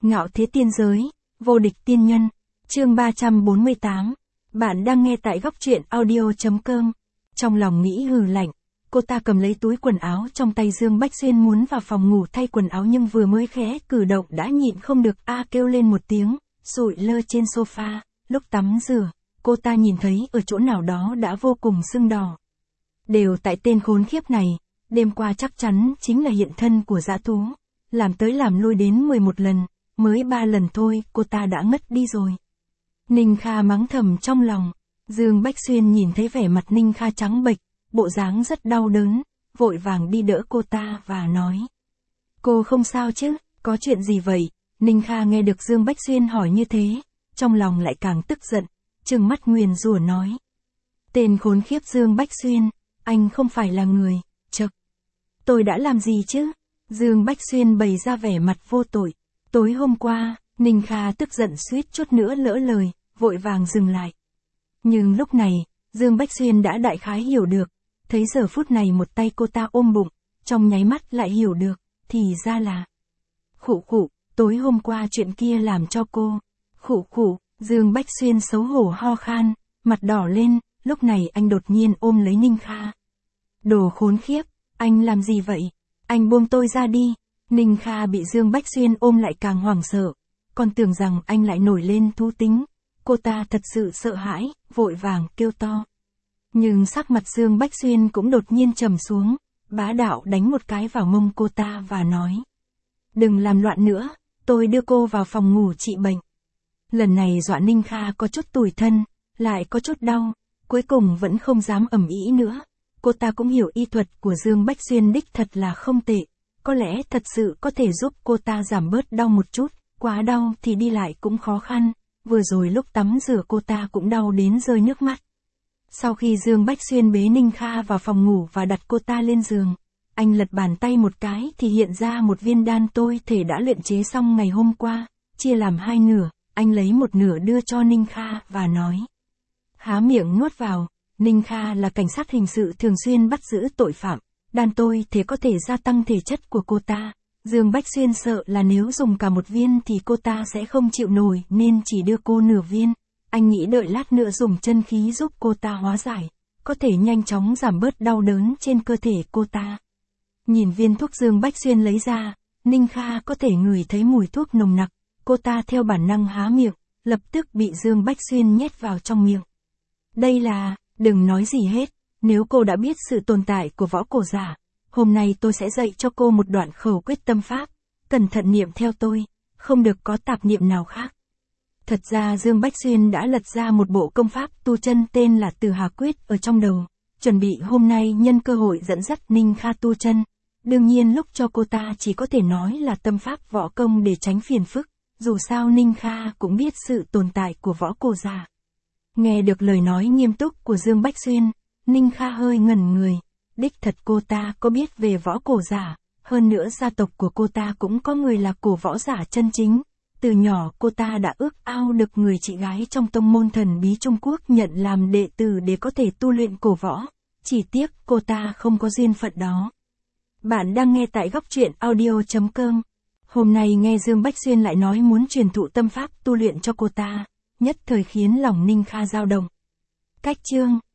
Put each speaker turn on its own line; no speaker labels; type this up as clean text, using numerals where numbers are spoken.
Ngạo thế tiên giới, vô địch tiên nhân, chương 348. Bạn đang nghe tại góc truyện audio.com. Trong lòng nghĩ hừ lạnh, cô ta cầm lấy túi quần áo trong tay Dương Bách Xuyên muốn vào phòng ngủ thay quần áo nhưng vừa mới khẽ cử động đã nhịn không được kêu lên một tiếng, sụi lơ trên sofa. Lúc tắm rửa, cô ta nhìn thấy ở chỗ nào đó đã vô cùng sưng đỏ. Đều tại tên khốn khiếp này, đêm qua chắc chắn chính là hiện thân của dã thú. Làm tới làm lui đến 11 lần, mới 3 lần thôi cô ta đã ngất đi rồi. Ninh Kha mắng thầm trong lòng. Dương Bách Xuyên nhìn thấy vẻ mặt Ninh Kha trắng bệch, bộ dáng rất đau đớn, vội vàng đi đỡ cô ta và nói. Cô không sao chứ, có chuyện gì vậy? Ninh Kha nghe được Dương Bách Xuyên hỏi như thế, trong lòng lại càng tức giận, trừng mắt nguyền rủa nói. Tên khốn khiếp Dương Bách Xuyên, anh không phải là người, chậc. Tôi đã làm gì chứ? Dương Bách Xuyên bày ra vẻ mặt vô tội. Tối hôm qua, Ninh Kha tức giận suýt chút nữa lỡ lời, vội vàng dừng lại. Nhưng lúc này, Dương Bách Xuyên đã đại khái hiểu được, thấy giờ phút này một tay cô ta ôm bụng, trong nháy mắt lại hiểu được, thì ra là. Khụ khụ, tối hôm qua chuyện kia làm cho cô. Khụ khụ, Dương Bách Xuyên xấu hổ ho khan, mặt đỏ lên, lúc này anh đột nhiên ôm lấy Ninh Kha. Đồ khốn khiếp, anh làm gì vậy? Anh buông tôi ra đi. Ninh Kha bị Dương Bách Xuyên ôm lại càng hoảng sợ, còn tưởng rằng anh lại nổi lên thú tính. Cô ta thật sự sợ hãi, vội vàng kêu to. Nhưng sắc mặt Dương Bách Xuyên cũng đột nhiên trầm xuống, bá đạo đánh một cái vào mông cô ta và nói. Đừng làm loạn nữa, tôi đưa cô vào phòng ngủ trị bệnh. Lần này dọa Ninh Kha có chút tủi thân, lại có chút đau, cuối cùng vẫn không dám ầm ĩ nữa. Cô ta cũng hiểu y thuật của Dương Bách Xuyên đích thật là không tệ, có lẽ thật sự có thể giúp cô ta giảm bớt đau một chút, quá đau thì đi lại cũng khó khăn, vừa rồi lúc tắm rửa cô ta cũng đau đến rơi nước mắt. Sau khi Dương Bách Xuyên bế Ninh Kha vào phòng ngủ và đặt cô ta lên giường, anh lật bàn tay một cái thì hiện ra một viên đan tôi thể đã luyện chế xong ngày hôm qua, chia làm hai nửa, anh lấy một nửa đưa cho Ninh Kha và nói. Há miệng nuốt vào. Ninh Kha là cảnh sát hình sự thường xuyên bắt giữ tội phạm, đan tôi thể có thể gia tăng thể chất của cô ta. Dương Bách Xuyên sợ là nếu dùng cả một viên thì cô ta sẽ không chịu nổi nên chỉ đưa cô nửa viên. Anh nghĩ đợi lát nữa dùng chân khí giúp cô ta hóa giải, có thể nhanh chóng giảm bớt đau đớn trên cơ thể cô ta. Nhìn viên thuốc Dương Bách Xuyên lấy ra, Ninh Kha có thể ngửi thấy mùi thuốc nồng nặc, cô ta theo bản năng há miệng, lập tức bị Dương Bách Xuyên nhét vào trong miệng. Đây là. Đừng nói gì hết, nếu cô đã biết sự tồn tại của võ cổ giả, hôm nay tôi sẽ dạy cho cô một đoạn khẩu quyết tâm pháp, cẩn thận niệm theo tôi, không được có tạp niệm nào khác. Thật ra Dương Bách Xuyên đã lật ra một bộ công pháp tu chân tên là Từ Hà Quyết ở trong đầu, chuẩn bị hôm nay nhân cơ hội dẫn dắt Ninh Kha tu chân. Đương nhiên lúc cho cô ta chỉ có thể nói là tâm pháp võ công để tránh phiền phức, dù sao Ninh Kha cũng biết sự tồn tại của võ cổ giả. Nghe được lời nói nghiêm túc của Dương Bách Xuyên, Ninh Kha hơi ngẩn người, đích thật cô ta có biết về võ cổ giả, hơn nữa gia tộc của cô ta cũng có người là cổ võ giả chân chính. Từ nhỏ cô ta đã ước ao được người chị gái trong tông môn thần bí Trung Quốc nhận làm đệ tử để có thể tu luyện cổ võ, chỉ tiếc cô ta không có duyên phận đó. Bạn đang nghe tại góc truyện audio.com. Hôm nay nghe Dương Bách Xuyên lại nói muốn truyền thụ tâm pháp tu luyện cho cô ta, nhất thời khiến lòng Ninh Kha dao động. Cách chương